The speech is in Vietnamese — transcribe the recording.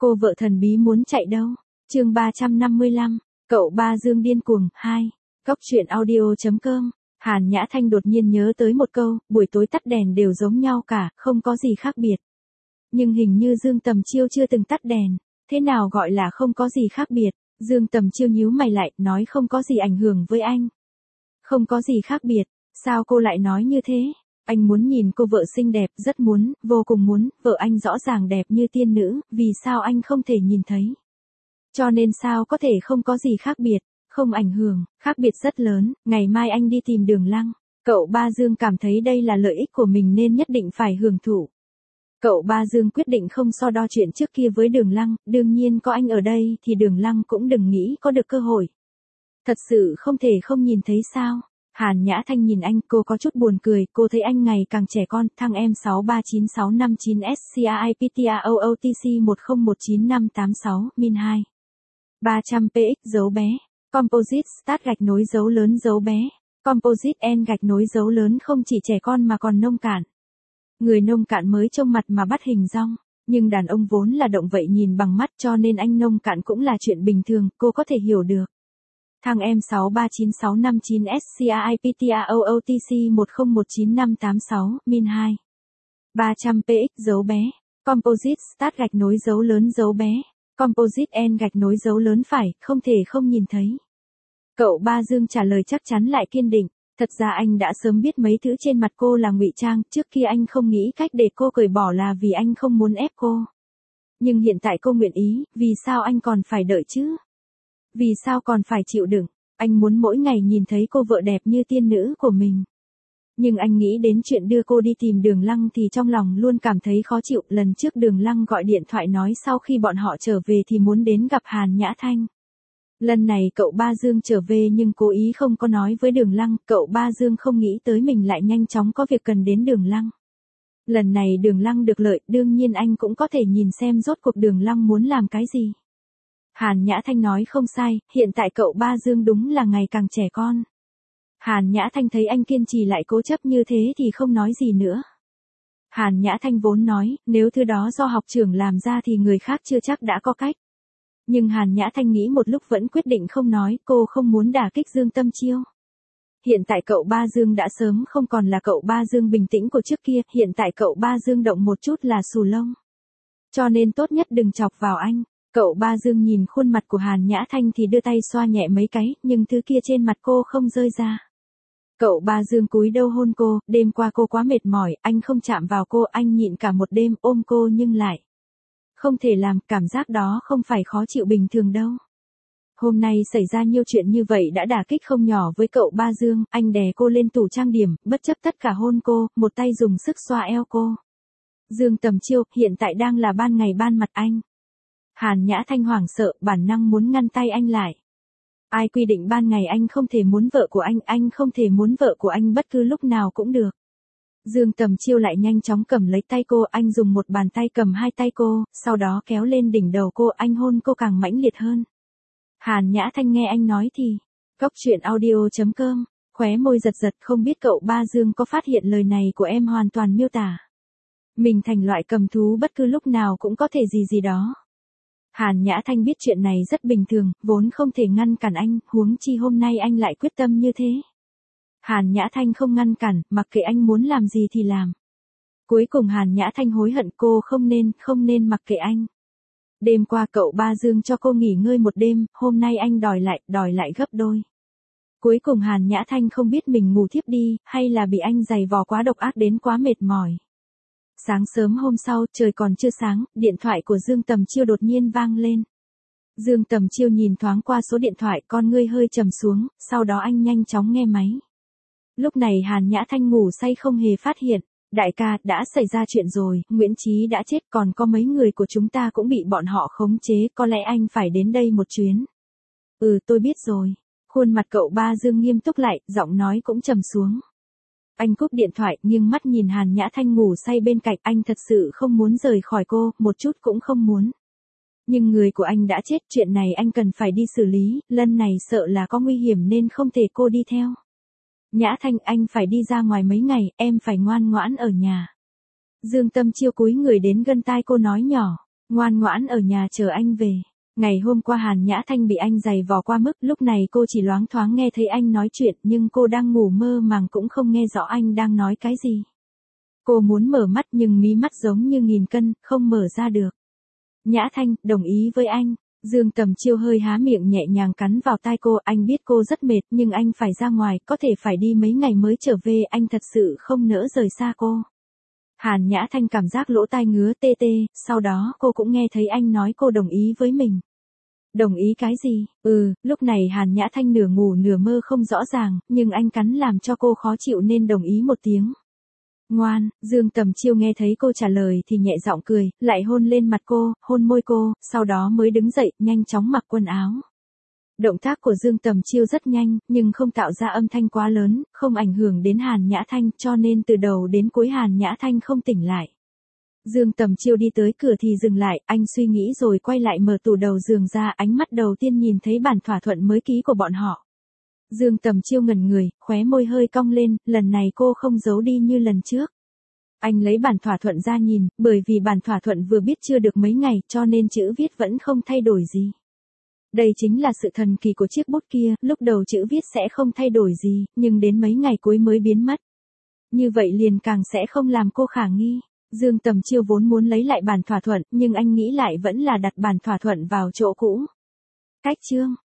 Cô vợ thần bí muốn chạy đâu? Chương 355, cậu ba Dương điên cuồng 2. Góc truyện audio.com. Hàn Nhã Thanh đột nhiên nhớ tới một câu, buổi tối tắt đèn đều giống nhau cả, không có gì khác biệt. Nhưng hình như Dương Tầm Chiêu chưa từng tắt đèn, thế nào gọi là không có gì khác biệt? Dương Tầm Chiêu nhíu mày lại, nói không có gì ảnh hưởng với anh. Không có gì khác biệt, sao cô lại nói như thế? Anh muốn nhìn cô vợ xinh đẹp, rất muốn, vô cùng muốn, vợ anh rõ ràng đẹp như tiên nữ, vì sao anh không thể nhìn thấy? Cho nên sao có thể không có gì khác biệt, không ảnh hưởng, khác biệt rất lớn, ngày mai anh đi tìm Đường Lăng. Cậu ba Dương cảm thấy đây là lợi ích của mình nên nhất định phải hưởng thụ. Cậu ba Dương quyết định không so đo chuyện trước kia với Đường Lăng, đương nhiên có anh ở đây thì Đường Lăng cũng đừng nghĩ có được cơ hội. Thật sự không thể không nhìn thấy sao? Hàn Nhã Thanh nhìn anh, cô có chút buồn cười, cô thấy anh ngày càng trẻ con, thằng em 6396596SCIPTROOTC10195586, min 2. 300px dấu bé, Composite Start gạch nối dấu lớn dấu bé, Composite N gạch nối dấu lớn không chỉ trẻ con mà còn nông cạn. Người nông cạn mới trông mặt mà bắt hình dong, nhưng đàn ông vốn là động vậy nhìn bằng mắt cho nên anh nông cạn cũng là chuyện bình thường, cô có thể hiểu được. Thằng em 6396596SCIPTROOTC10195586, min 2. 300px dấu bé, Composite Start gạch nối dấu lớn dấu bé, Composite N gạch nối dấu lớn phải, không thể không nhìn thấy. Cậu ba Dương trả lời chắc chắn lại kiên định, thật ra anh đã sớm biết mấy thứ trên mặt cô là ngụy trang, trước kia anh không nghĩ cách để cô cởi bỏ là vì anh không muốn ép cô. Nhưng hiện tại cô nguyện ý, vì sao anh còn phải đợi chứ? Vì sao còn phải chịu đựng? Anh muốn mỗi ngày nhìn thấy cô vợ đẹp như tiên nữ của mình. Nhưng anh nghĩ đến chuyện đưa cô đi tìm Đường Lăng thì trong lòng luôn cảm thấy khó chịu. Lần trước Đường Lăng gọi điện thoại nói sau khi bọn họ trở về thì muốn đến gặp Hàn Nhã Thanh. Lần này cậu ba Dương trở về nhưng cố ý không có nói với Đường Lăng, cậu ba Dương không nghĩ tới mình lại nhanh chóng có việc cần đến Đường Lăng. Lần này Đường Lăng được lợi, đương nhiên anh cũng có thể nhìn xem rốt cuộc Đường Lăng muốn làm cái gì. Hàn Nhã Thanh nói không sai, hiện tại cậu ba Dương đúng là ngày càng trẻ con. Hàn Nhã Thanh thấy anh kiên trì lại cố chấp như thế thì không nói gì nữa. Hàn Nhã Thanh vốn nói, nếu thứ đó do học trưởng làm ra thì người khác chưa chắc đã có cách. Nhưng Hàn Nhã Thanh nghĩ một lúc vẫn quyết định không nói, cô không muốn đả kích Dương Tâm Chiêu. Hiện tại cậu ba Dương đã sớm không còn là cậu ba Dương bình tĩnh của trước kia, hiện tại cậu ba Dương động một chút là xù lông. Cho nên tốt nhất đừng chọc vào anh. Cậu ba Dương nhìn khuôn mặt của Hàn Nhã Thanh thì đưa tay xoa nhẹ mấy cái, nhưng thứ kia trên mặt cô không rơi ra. Cậu ba Dương cúi đầu hôn cô, đêm qua cô quá mệt mỏi, anh không chạm vào cô, anh nhịn cả một đêm ôm cô nhưng lại không thể làm, cảm giác đó không phải khó chịu bình thường đâu. Hôm nay xảy ra nhiều chuyện như vậy đã đả kích không nhỏ với cậu ba Dương, anh đè cô lên tủ trang điểm, bất chấp tất cả hôn cô, một tay dùng sức xoa eo cô. Dương Tầm Chiêu, hiện tại đang là ban ngày ban mặt anh. Hàn Nhã Thanh hoảng sợ, bản năng muốn ngăn tay anh lại. Ai quy định ban ngày anh không thể muốn vợ của anh không thể muốn vợ của anh bất cứ lúc nào cũng được. Dương Tầm Chiêu lại nhanh chóng cầm lấy tay cô, anh dùng một bàn tay cầm hai tay cô, sau đó kéo lên đỉnh đầu cô, anh hôn cô càng mãnh liệt hơn. Hàn Nhã Thanh nghe anh nói thì, góc truyện audio.com, khóe môi giật giật, không biết cậu ba Dương có phát hiện lời này của em hoàn toàn miêu tả mình thành loại cầm thú bất cứ lúc nào cũng có thể gì đó. Hàn Nhã Thanh biết chuyện này rất bình thường, vốn không thể ngăn cản anh, huống chi hôm nay anh lại quyết tâm như thế. Hàn Nhã Thanh không ngăn cản, mặc kệ anh muốn làm gì thì làm. Cuối cùng Hàn Nhã Thanh hối hận, cô không nên mặc kệ anh. Đêm qua cậu ba Dương cho cô nghỉ ngơi một đêm, hôm nay anh đòi lại gấp đôi. Cuối cùng Hàn Nhã Thanh không biết mình ngủ thiếp đi, hay là bị anh giày vò quá độc ác đến quá mệt mỏi. Sáng sớm hôm sau, trời còn chưa sáng, điện thoại của Dương Tầm Chiêu đột nhiên vang lên. Dương Tầm Chiêu nhìn thoáng qua số điện thoại, con ngươi hơi trầm xuống, sau đó anh nhanh chóng nghe máy. Lúc này Hàn Nhã Thanh ngủ say không hề phát hiện. Đại ca, đã xảy ra chuyện rồi, Nguyễn Chí đã chết, còn có mấy người của chúng ta cũng bị bọn họ khống chế, có lẽ anh phải đến đây một chuyến. Ừ, tôi biết rồi. Khuôn mặt cậu ba Dương nghiêm túc lại, giọng nói cũng trầm xuống. Anh cúp điện thoại, nhưng mắt nhìn Hàn Nhã Thanh ngủ say bên cạnh, anh thật sự không muốn rời khỏi cô, một chút cũng không muốn. Nhưng người của anh đã chết, chuyện này anh cần phải đi xử lý, lần này sợ là có nguy hiểm nên không thể cô đi theo. Nhã Thanh, anh phải đi ra ngoài mấy ngày, em phải ngoan ngoãn ở nhà. Dương Tâm Chiêu cúi người đến gần tai cô nói nhỏ, Ngoan ngoãn ở nhà chờ anh về. Ngày hôm qua Hàn Nhã Thanh bị anh giày vò qua mức, lúc này cô chỉ loáng thoáng nghe thấy anh nói chuyện, nhưng cô đang ngủ mơ màng cũng không nghe rõ anh đang nói cái gì. Cô muốn mở mắt nhưng mí mắt giống như nghìn cân, không mở ra được. Nhã Thanh, đồng ý với anh. Dương Tầm Chiêu hơi há miệng nhẹ nhàng cắn vào tai cô, anh biết cô rất mệt nhưng anh phải ra ngoài, có thể phải đi mấy ngày mới trở về, anh thật sự không nỡ rời xa cô. Hàn Nhã Thanh cảm giác lỗ tai ngứa tê tê, sau đó cô cũng nghe thấy anh nói cô đồng ý với mình. Đồng ý cái gì? Lúc này Hàn Nhã Thanh nửa ngủ nửa mơ không rõ ràng, nhưng anh cắn làm cho cô khó chịu nên đồng ý một tiếng. Ngoan, Dương Tầm Chiêu nghe thấy cô trả lời thì nhẹ giọng cười, lại hôn lên mặt cô, hôn môi cô, sau đó mới đứng dậy, nhanh chóng mặc quần áo. Động tác của Dương Tầm Chiêu rất nhanh, nhưng không tạo ra âm thanh quá lớn, không ảnh hưởng đến Hàn Nhã Thanh, cho nên từ đầu đến cuối Hàn Nhã Thanh không tỉnh lại. Dương Tầm Chiêu đi tới cửa thì dừng lại, anh suy nghĩ rồi quay lại mở tủ đầu giường ra, ánh mắt đầu tiên nhìn thấy bản thỏa thuận mới ký của bọn họ. Dương Tầm Chiêu ngẩn người, khóe môi hơi cong lên, lần này cô không giấu đi như lần trước. Anh lấy bản thỏa thuận ra nhìn, bởi vì bản thỏa thuận vừa biết chưa được mấy ngày cho nên chữ viết vẫn không thay đổi gì. Đây chính là sự thần kỳ của chiếc bút kia, lúc đầu chữ viết sẽ không thay đổi gì, nhưng đến mấy ngày cuối mới biến mất. Như vậy liền càng sẽ không làm cô khả nghi. Dương Tầm Chiêu vốn muốn lấy lại bản thỏa thuận, nhưng anh nghĩ lại vẫn là đặt bản thỏa thuận vào chỗ cũ. Cách chương